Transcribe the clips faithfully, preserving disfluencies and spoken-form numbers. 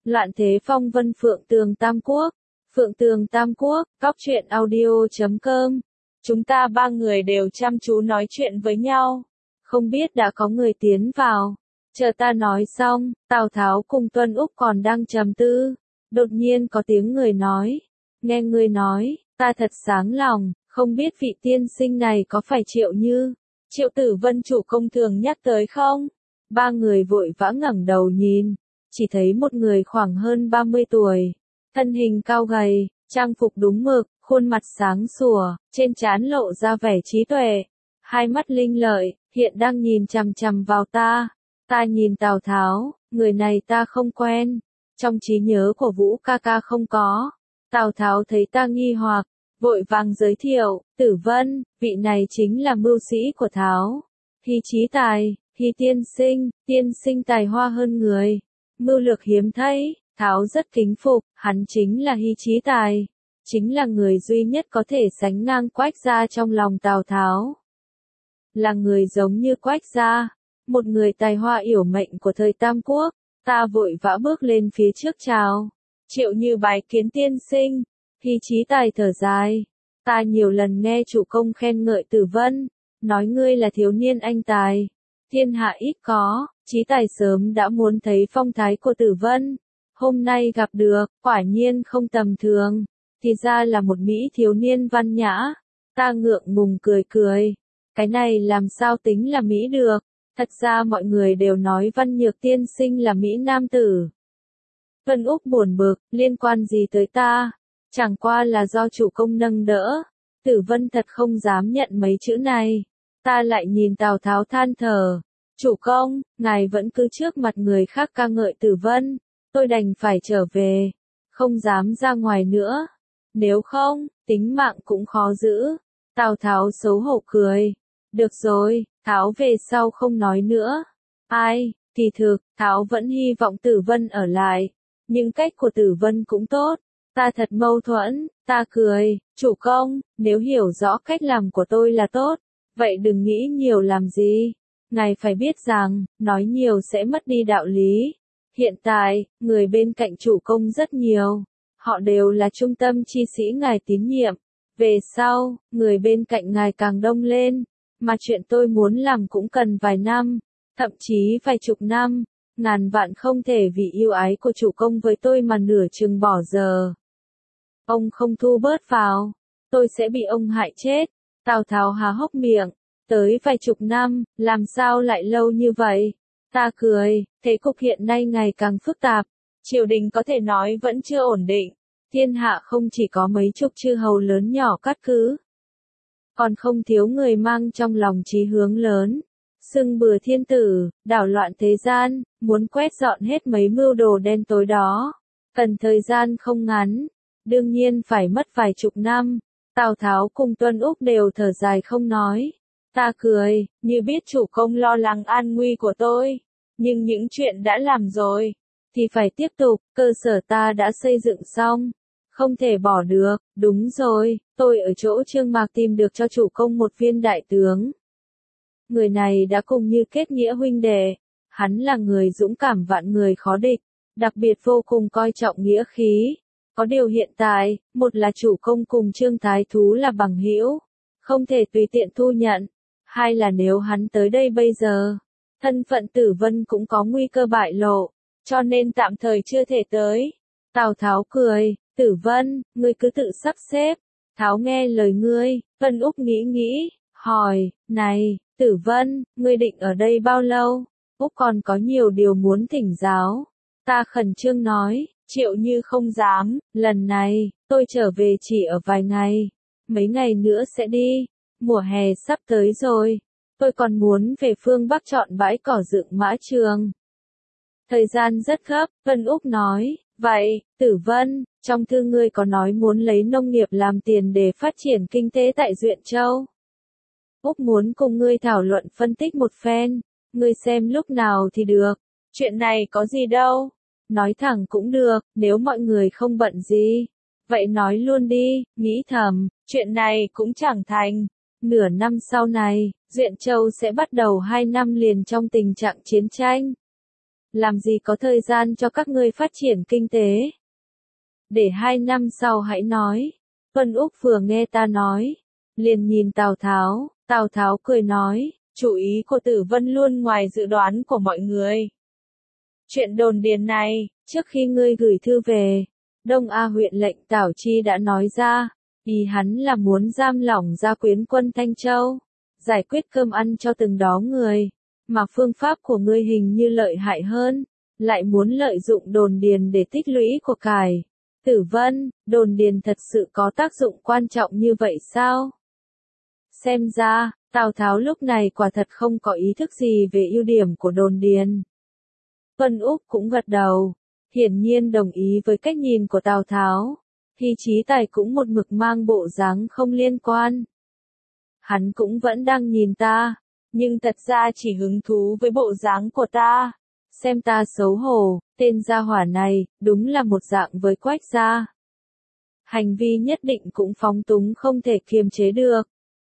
Loạn thế phong vân Phượng Tường Tam Quốc. Phượng Tường Tam Quốc, Cóc truyện audio chấm com. Chúng ta ba người đều chăm chú nói chuyện với nhau. Không biết đã có người tiến vào. Chờ ta nói xong, Tào Tháo cùng Tuân Úc còn đang trầm tư. Đột nhiên có tiếng người nói. Nghe người nói, ta thật sáng lòng, không biết vị tiên sinh này có phải Triệu Như, Triệu Tử Vân chủ công thường nhắc tới không? Ba người vội vã ngẩng đầu nhìn. Chỉ thấy một người khoảng hơn ba mươi tuổi, thân hình cao gầy, trang phục đúng mực, khuôn mặt sáng sủa, trên trán lộ ra vẻ trí tuệ, hai mắt linh lợi, hiện đang nhìn chằm chằm vào ta. Ta nhìn Tào Tháo, người này ta không quen, trong trí nhớ của Vũ ca ca không có. Tào Tháo thấy ta nghi hoặc, vội vàng giới thiệu, Tử Vân, vị này chính là mưu sĩ của Tháo. Hy trí tài, Hy tiên sinh, tiên sinh tài hoa hơn người. Mưu lược hiếm thấy, Tháo rất kính phục, hắn chính là Hy trí tài, chính là người duy nhất có thể sánh ngang Quách gia trong lòng Tào Tháo. Là người giống như Quách gia, một người tài hoa yểu mệnh của thời Tam Quốc. Ta vội vã bước lên phía trước chào, Triệu Như bái kiến tiên sinh. Hy trí tài thở dài, ta nhiều lần nghe chủ công khen ngợi Tử Vân, nói ngươi là thiếu niên anh tài, thiên hạ ít có. Chí tài sớm đã muốn thấy phong thái của Tử Vân, hôm nay gặp được, quả nhiên không tầm thường, thì ra là một mỹ thiếu niên văn nhã. Ta ngượng ngùng cười cười, cái này làm sao tính là mỹ được, thật ra mọi người đều nói Văn Nhược tiên sinh là mỹ nam tử. Vân Úc buồn bực, liên quan gì tới ta, chẳng qua là do chủ công nâng đỡ. Tử Vân thật không dám nhận mấy chữ này. Ta lại nhìn Tào Tháo than thở. Chủ công, ngài vẫn cứ trước mặt người khác ca ngợi Tử Vân, tôi đành phải trở về, không dám ra ngoài nữa. Nếu không, tính mạng cũng khó giữ. Tào Tháo xấu hổ cười. Được rồi, Tháo về sau không nói nữa. Ai, kỳ thực, Tháo vẫn hy vọng Tử Vân ở lại, nhưng cách của Tử Vân cũng tốt. Ta thật mâu thuẫn, ta cười, chủ công, nếu hiểu rõ cách làm của tôi là tốt, vậy đừng nghĩ nhiều làm gì. Ngài phải biết rằng, nói nhiều sẽ mất đi đạo lý. Hiện tại, người bên cạnh chủ công rất nhiều. Họ đều là trung tâm chi sĩ ngài tín nhiệm. Về sau, người bên cạnh ngài càng đông lên. Mà chuyện tôi muốn làm cũng cần vài năm, thậm chí vài chục năm. Ngàn vạn không thể vì yêu ái của chủ công với tôi mà nửa chừng bỏ giờ. Ông không thu bớt vào, tôi sẽ bị ông hại chết. Tào Tháo há hốc miệng. Tới vài chục năm, làm sao lại lâu như vậy? Ta cười, thế cục hiện nay ngày càng phức tạp. Triều đình có thể nói vẫn chưa ổn định. Thiên hạ không chỉ có mấy chục chư hầu lớn nhỏ cát cứ, còn không thiếu người mang trong lòng chí hướng lớn. Xưng bừa thiên tử, đảo loạn thế gian, muốn quét dọn hết mấy mưu đồ đen tối đó. Cần thời gian không ngắn, đương nhiên phải mất vài chục năm. Tào Tháo cùng Tuân Úc đều thở dài không nói. Ta cười, như biết chủ công lo lắng an nguy của tôi, nhưng những chuyện đã làm rồi, thì phải tiếp tục, cơ sở ta đã xây dựng xong, không thể bỏ được. Đúng rồi, tôi ở chỗ Trương Mạc tìm được cho chủ công một viên đại tướng. Người này đã cùng như kết nghĩa huynh đệ, hắn là người dũng cảm vạn người khó địch, đặc biệt vô cùng coi trọng nghĩa khí. Có điều hiện tại, một là chủ công cùng Trương Thái Thú là bằng hữu, không thể tùy tiện thu nhận. Hai là nếu hắn tới đây bây giờ, thân phận Tử Vân cũng có nguy cơ bại lộ, cho nên tạm thời chưa thể tới. Tào Tháo cười, Tử Vân, ngươi cứ tự sắp xếp. Tháo nghe lời ngươi. Vân Úc nghĩ nghĩ, hỏi, này, Tử Vân, ngươi định ở đây bao lâu? Úc còn có nhiều điều muốn thỉnh giáo. Ta khẩn trương nói, Triệu Như không dám, lần này, tôi trở về chỉ ở vài ngày, mấy ngày nữa sẽ đi. Mùa hè sắp tới rồi, tôi còn muốn về phương Bắc chọn bãi cỏ dựng mã trường. Thời gian rất gấp, Vân Úc nói, vậy, Tử Vân, trong thư ngươi có nói muốn lấy nông nghiệp làm tiền để phát triển kinh tế tại Duyện Châu. Úc muốn cùng ngươi thảo luận phân tích một phen, ngươi xem lúc nào thì được. Chuyện này có gì đâu, nói thẳng cũng được, nếu mọi người không bận gì. Vậy nói luôn đi, nghĩ thầm, chuyện này cũng chẳng thành. Nửa năm sau này, Duyện Châu sẽ bắt đầu hai năm liền trong tình trạng chiến tranh. làm gì có thời gian cho các ngươi phát triển kinh tế. Để hai năm sau hãy nói. Tuân Úc vừa nghe ta nói, liền nhìn Tào Tháo, Tào Tháo cười nói, chủ ý của Tử Vân luôn ngoài dự đoán của mọi người. Chuyện đồn điền này, trước khi ngươi gửi thư về, Đông A huyện lệnh Tảo Chi đã nói ra, ý hắn là muốn giam lỏng Gia Quyến quân Thanh Châu, giải quyết cơm ăn cho từng đó người, mà phương pháp của ngươi hình như lợi hại hơn, lại muốn lợi dụng đồn điền để tích lũy của cải. Tử Vân, đồn điền thật sự có tác dụng quan trọng như vậy sao? Xem ra, Tào Tháo lúc này quả thật không có ý thức gì về ưu điểm của đồn điền. Tuân Úc cũng gật đầu, hiển nhiên đồng ý với cách nhìn của Tào Tháo. Thi Chí Tài cũng một mực mang bộ dáng không liên quan. Hắn cũng vẫn đang nhìn ta, nhưng thật ra chỉ hứng thú với bộ dáng của ta. Xem ta xấu hổ, tên gia hỏa này, đúng là một dạng với Quách gia. Hành vi nhất định cũng phóng túng không thể kiềm chế được.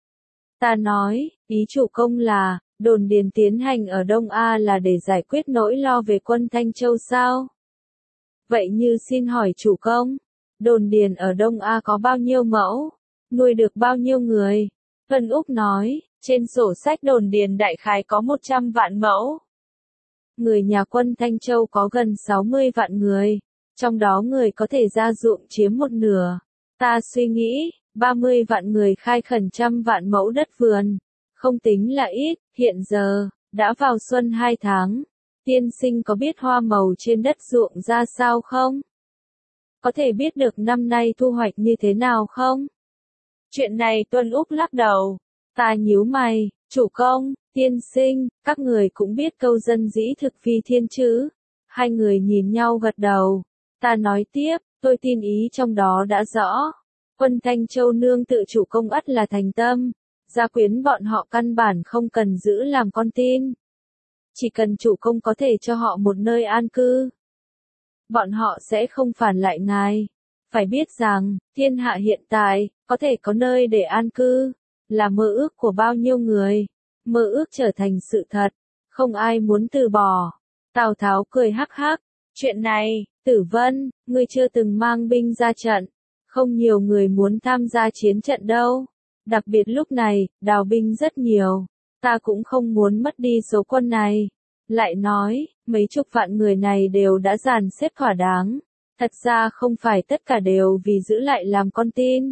Ta nói, ý chủ công là, đồn điền tiến hành ở Đông A là để giải quyết nỗi lo về quân Thanh Châu sao? Vậy như xin hỏi chủ công, đồn điền ở Đông A có bao nhiêu mẫu? Nuôi được bao nhiêu người? Tuân Úc nói, trên sổ sách đồn điền đại khái có một trăm vạn mẫu. Người nhà quân Thanh Châu có gần sáu mươi vạn người, trong đó người có thể ra ruộng chiếm một nửa. Ta suy nghĩ, ba mươi vạn người khai khẩn trăm vạn mẫu đất vườn, không tính là ít, hiện giờ, đã vào xuân hai tháng. Tiên sinh có biết hoa màu trên đất ruộng ra sao không? Có thể biết được năm nay thu hoạch như thế nào không? Chuyện này Tuân Úc lắc đầu. Ta nhíu mày, chủ công, tiên sinh, các người cũng biết câu dân dĩ thực phi thiên chứ? Hai người nhìn nhau gật đầu. Ta nói tiếp, tôi tin ý trong đó đã rõ. Quân Thanh Châu nương tự chủ công ắt là thành tâm. Gia Quyến bọn họ căn bản không cần giữ làm con tin. Chỉ cần chủ công có thể cho họ một nơi an cư, bọn họ sẽ không phản lại ngài. Phải biết rằng, thiên hạ hiện tại, có thể có nơi để an cư, là mơ ước của bao nhiêu người. Mơ ước trở thành sự thật, không ai muốn từ bỏ. Tào Tháo cười hắc hắc, chuyện này, Tử Vân, ngươi chưa từng mang binh ra trận, không nhiều người muốn tham gia chiến trận đâu. Đặc biệt lúc này, đào binh rất nhiều, ta cũng không muốn mất đi số quân này. Lại nói, mấy chục vạn người này đều đã dàn xếp thỏa đáng, thật ra không phải tất cả đều vì giữ lại làm con tin.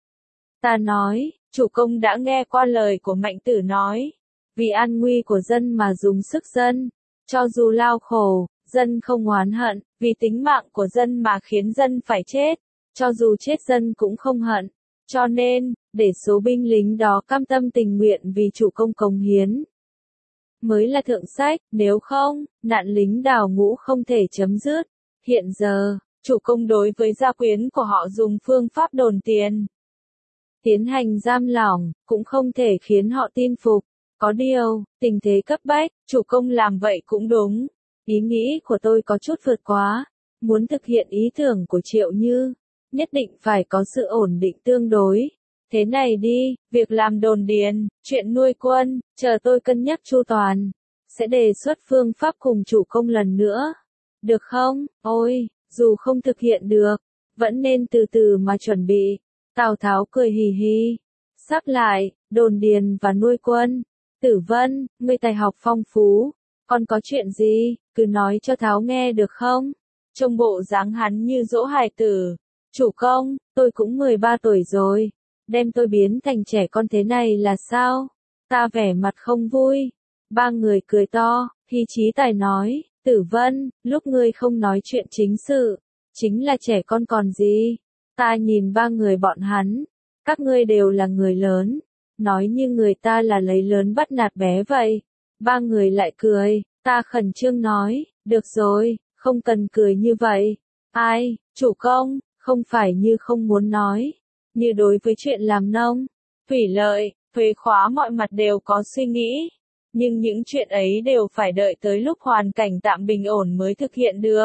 Ta nói, chủ công đã nghe qua lời của Mạnh Tử nói, vì an nguy của dân mà dùng sức dân, cho dù lao khổ, dân không oán hận, vì tính mạng của dân mà khiến dân phải chết, cho dù chết dân cũng không hận. Cho nên, để số binh lính đó cam tâm tình nguyện vì chủ công cống hiến, mới là thượng sách, nếu không, nạn lính đào ngũ không thể chấm dứt. Hiện giờ, chủ công đối với gia quyến của họ dùng phương pháp đồn tiền, tiến hành giam lỏng, cũng không thể khiến họ tin phục. Có điều, tình thế cấp bách, chủ công làm vậy cũng đúng. Ý nghĩ của tôi có chút vượt quá, muốn thực hiện ý tưởng của Triệu Như, nhất định phải có sự ổn định tương đối. Thế này đi, việc làm đồn điền, chuyện nuôi quân, chờ tôi cân nhắc chu toàn, sẽ đề xuất phương pháp cùng chủ công lần nữa. Được không? Ôi, dù không thực hiện được, vẫn nên từ từ mà chuẩn bị. Tào Tháo cười hì hì. Sắp lại, đồn điền và nuôi quân. Tử Vân, ngươi tài học phong phú, còn có chuyện gì, cứ nói cho Tháo nghe được không? Trông bộ dáng hắn như dỗ hài tử. Chủ công, tôi cũng mười ba tuổi rồi. Đem tôi biến thành trẻ con thế này là sao? Ta vẻ mặt không vui. Ba người cười to, Thi Chí Tài nói, Tử Vân, lúc ngươi không nói chuyện chính sự, chính là trẻ con còn gì? Ta nhìn ba người bọn hắn, các ngươi đều là người lớn, nói như người ta là lấy lớn bắt nạt bé vậy. Ba người lại cười, ta khẩn trương nói, được rồi, không cần cười như vậy. Ai, chủ công, không phải như không muốn nói. Như đối với chuyện làm nông, thủy lợi, thuế khóa mọi mặt đều có suy nghĩ. Nhưng những chuyện ấy đều phải đợi tới lúc hoàn cảnh tạm bình ổn mới thực hiện được.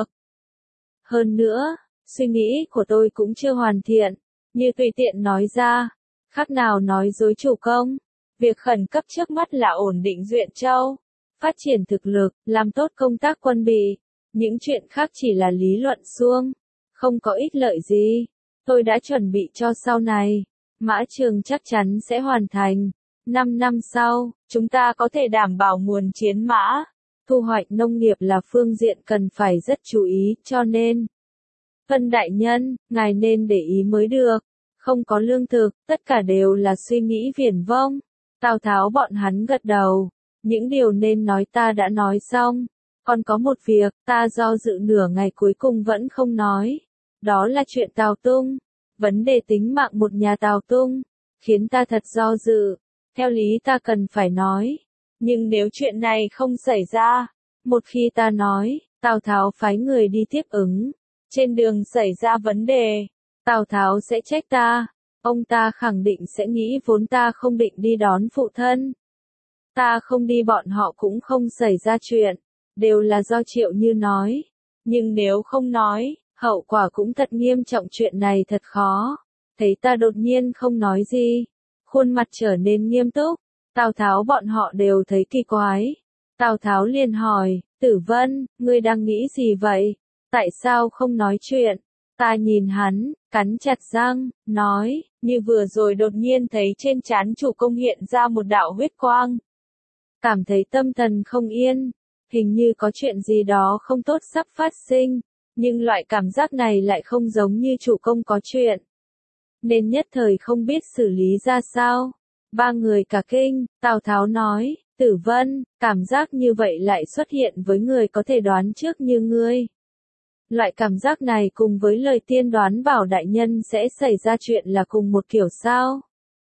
Hơn nữa, suy nghĩ của tôi cũng chưa hoàn thiện, như tùy tiện nói ra, khác nào nói dối chủ công. Việc khẩn cấp trước mắt là ổn định Duyện Châu, phát triển thực lực, làm tốt công tác quân bị. Những chuyện khác chỉ là lý luận suông, không có ích lợi gì. Tôi đã chuẩn bị cho sau này. Mã Trường chắc chắn sẽ hoàn thành. Năm năm sau, chúng ta có thể đảm bảo nguồn chiến mã. Thu hoạch nông nghiệp là phương diện cần phải rất chú ý, cho nên Vân đại nhân, ngài nên để ý mới được. Không có lương thực, tất cả đều là suy nghĩ viển vông. Tào Tháo bọn hắn gật đầu. Những điều nên nói ta đã nói xong. Còn có một việc, ta do dự nửa ngày cuối cùng vẫn không nói. Đó là chuyện Tào Tung. Vấn đề tính mạng một nhà Tào Tung, khiến ta thật do dự. Theo lý ta cần phải nói. Nhưng nếu chuyện này không xảy ra, một khi ta nói, Tào Tháo phái người đi tiếp ứng. Trên đường xảy ra vấn đề, Tào Tháo sẽ trách ta. Ông ta khẳng định sẽ nghĩ vốn ta không định đi đón phụ thân. Ta không đi bọn họ cũng không xảy ra chuyện. Đều là do Triệu Như nói. Nhưng nếu không nói, hậu quả cũng thật nghiêm trọng, chuyện này thật khó. Thấy ta đột nhiên không nói gì, khuôn mặt trở nên nghiêm túc. Tào Tháo bọn họ đều thấy kỳ quái. Tào Tháo liền hỏi, Tử Vân, ngươi đang nghĩ gì vậy? Tại sao không nói chuyện? Ta nhìn hắn, cắn chặt răng, nói, như vừa rồi đột nhiên thấy trên trán chủ công hiện ra một đạo huyết quang. Cảm thấy tâm thần không yên, hình như có chuyện gì đó không tốt sắp phát sinh, nhưng loại cảm giác này lại không giống như chủ công có chuyện. Nên nhất thời không biết xử lý ra sao. Ba người cả kinh, Tào Tháo nói, Tử Vân, cảm giác như vậy lại xuất hiện với người có thể đoán trước như ngươi. Loại cảm giác này cùng với lời tiên đoán bảo đại nhân sẽ xảy ra chuyện là cùng một kiểu sao?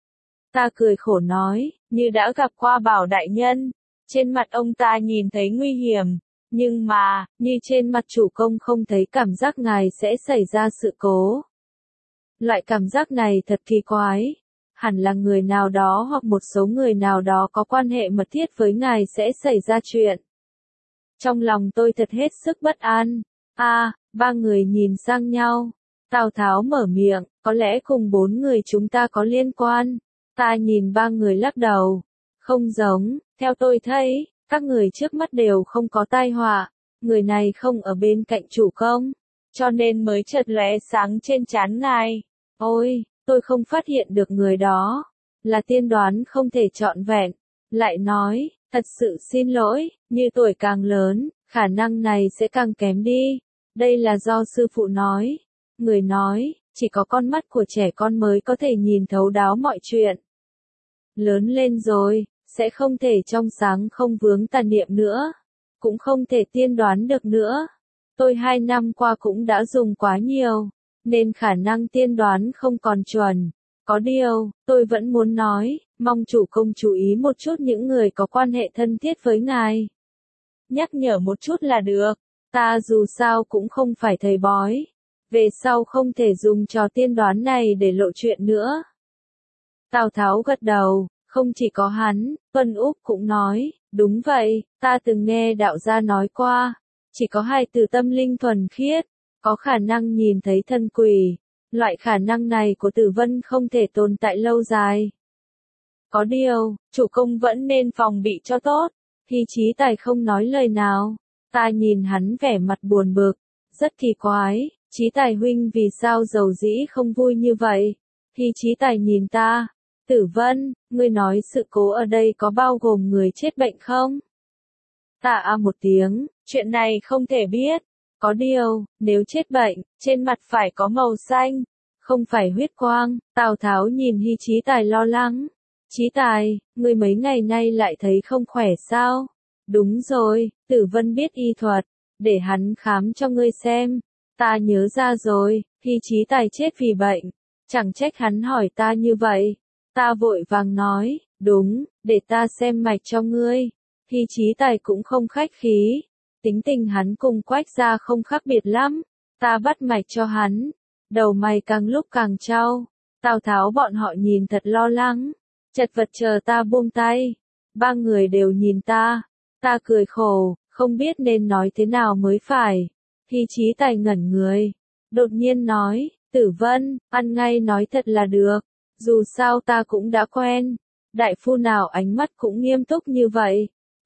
Ta cười khổ nói, như đã gặp qua bảo đại nhân, trên mặt ông ta nhìn thấy nguy hiểm, nhưng mà, như trên mặt chủ công không thấy cảm giác ngài sẽ xảy ra sự cố. Loại cảm giác này thật kỳ quái, hẳn là người nào đó hoặc một số người nào đó có quan hệ mật thiết với ngài sẽ xảy ra chuyện. Trong lòng tôi thật hết sức bất an. A, à, ba người nhìn sang nhau. Tào Tháo mở miệng, có lẽ cùng bốn người chúng ta có liên quan. Ta nhìn ba người lắc đầu. Không giống, theo tôi thấy, các người trước mắt đều không có tai họa. Người này không ở bên cạnh chủ công, cho nên mới chợt lóe sáng trên trán ngài. Ôi, tôi không phát hiện được người đó. Là tiên đoán không thể trọn vẹn. Lại nói, thật sự xin lỗi, như tuổi càng lớn, khả năng này sẽ càng kém đi. Đây là do sư phụ nói. Người nói, chỉ có con mắt của trẻ con mới có thể nhìn thấu đáo mọi chuyện. Lớn lên rồi, sẽ không thể trong sáng không vướng tà niệm nữa. Cũng không thể tiên đoán được nữa. Tôi hai năm qua cũng đã dùng quá nhiều, nên khả năng tiên đoán không còn chuẩn. Có điều, tôi vẫn muốn nói, mong chủ công chú ý một chút những người có quan hệ thân thiết với ngài. Nhắc nhở một chút là được. Ta dù sao cũng không phải thầy bói. Về sau không thể dùng trò tiên đoán này để lộ chuyện nữa. Tào Tháo gật đầu, không chỉ có hắn, Vân Úc cũng nói, đúng vậy, ta từng nghe đạo gia nói qua, chỉ có hai từ tâm linh thuần khiết, có khả năng nhìn thấy thân quỷ. Loại khả năng này của Tử Vân không thể tồn tại lâu dài. Có điều, chủ công vẫn nên phòng bị cho tốt. Hy Chí Tài không nói lời nào. Ta nhìn hắn vẻ mặt buồn bực, rất kỳ quái, Chí Tài huynh vì sao dầu dĩ không vui như vậy? Hy Chí Tài nhìn ta, Tử Vân, ngươi nói sự cố ở đây có bao gồm người chết bệnh không? Ta a một tiếng, chuyện này không thể biết. Có điều, nếu chết bệnh, trên mặt phải có màu xanh, không phải huyết quang. Tào Tháo nhìn Hy Chí Tài lo lắng. Chí Tài, ngươi mấy ngày nay lại thấy không khỏe sao? Đúng rồi, Tử Vân biết y thuật, để hắn khám cho ngươi xem. Ta nhớ ra rồi, Hy Chí Tài chết vì bệnh. Chẳng trách hắn hỏi ta như vậy. Ta vội vàng nói, đúng, để ta xem mạch cho ngươi. Hy Chí Tài cũng không khách khí. Tính tình hắn cùng Quách gia không khác biệt lắm. Ta bắt mạch cho hắn. Đầu mày càng lúc càng trao. Tào Tháo bọn họ nhìn thật lo lắng. Chật vật chờ ta buông tay. Ba người đều nhìn ta. Ta cười khổ, không biết nên nói thế nào mới phải. Hy Chí Tài ngẩn người. Đột nhiên nói, Tử Vân, ăn ngay nói thật là được. Dù sao ta cũng đã quen. Đại phu nào ánh mắt cũng nghiêm túc như vậy.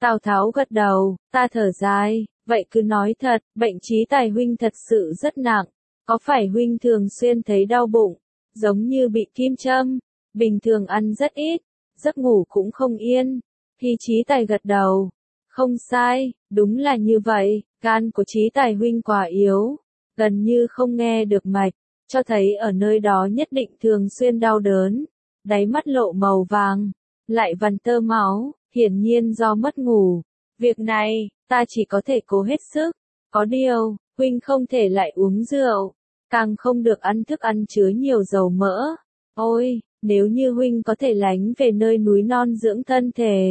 Tào Tháo gật đầu, ta thở dài, vậy cứ nói thật, bệnh Chí Tài huynh thật sự rất nặng, có phải huynh thường xuyên thấy đau bụng, giống như bị kim châm, bình thường ăn rất ít, giấc ngủ cũng không yên. Thì Chí Tài gật đầu, không sai, đúng là như vậy, gan của Chí Tài huynh quá yếu, gần như không nghe được mạch, cho thấy ở nơi đó nhất định thường xuyên đau đớn, đáy mắt lộ màu vàng, lại vằn tơ máu, hiển nhiên do mất ngủ. Việc này, ta chỉ có thể cố hết sức, có điều, huynh không thể lại uống rượu, càng không được ăn thức ăn chứa nhiều dầu mỡ. Ôi, nếu như huynh có thể lánh về nơi núi non dưỡng thân thể,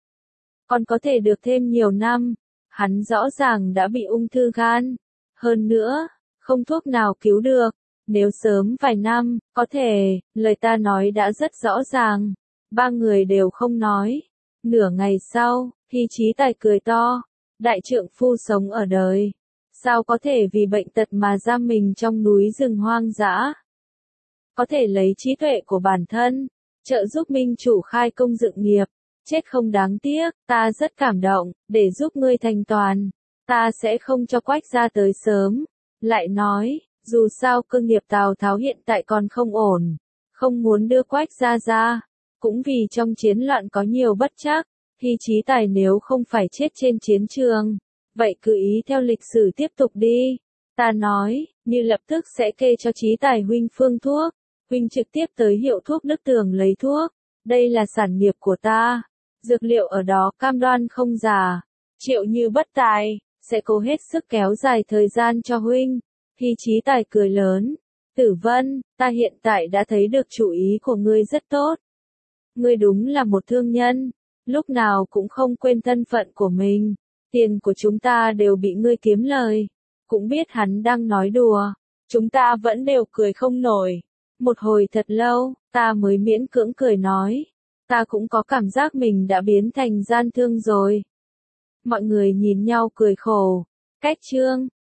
còn có thể được thêm nhiều năm. Hắn rõ ràng đã bị ung thư gan, hơn nữa, không thuốc nào cứu được, nếu sớm vài năm, có thể, lời ta nói đã rất rõ ràng. Ba người đều không nói. Nửa ngày sau, thì Chí Tài cười to, đại trượng phu sống ở đời, sao có thể vì bệnh tật mà giam mình trong núi rừng hoang dã. Có thể lấy trí tuệ của bản thân, trợ giúp minh chủ khai công dựng nghiệp, chết không đáng tiếc, ta rất cảm động, để giúp ngươi thành toàn, ta sẽ không cho Quách gia tới sớm. Lại nói, dù sao cơ nghiệp Tào Tháo hiện tại còn không ổn, không muốn đưa Quách gia ra, cũng vì trong chiến loạn có nhiều bất trắc, thì Chí Tài nếu không phải chết trên chiến trường, vậy cứ ý theo lịch sử tiếp tục đi. Ta nói, như lập tức sẽ kê cho Chí Tài huynh phương thuốc, huynh trực tiếp tới hiệu thuốc Đức Tường lấy thuốc, đây là sản nghiệp của ta, dược liệu ở đó cam đoan không giả. Triệu Như bất tài, sẽ cố hết sức kéo dài thời gian cho huynh. Thì Chí Tài cười lớn, Tử Vân, ta hiện tại đã thấy được chủ ý của ngươi rất tốt. Ngươi đúng là một thương nhân, lúc nào cũng không quên thân phận của mình, tiền của chúng ta đều bị ngươi kiếm lời. Cũng biết hắn đang nói đùa, chúng ta vẫn đều cười không nổi. Một hồi thật lâu, ta mới miễn cưỡng cười nói, ta cũng có cảm giác mình đã biến thành gian thương rồi. Mọi người nhìn nhau cười khổ. Cách chương